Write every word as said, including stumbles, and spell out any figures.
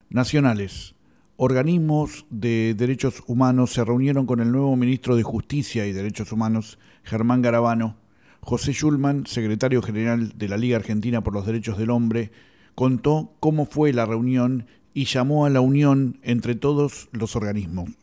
Nacionales. Organismos de derechos humanos se reunieron con el nuevo ministro de Justicia y Derechos Humanos, Germán Garabano. José Schulman, secretario general de la Liga Argentina por los Derechos del Hombre, contó cómo fue la reunión y llamó a la unión entre todos los organismos.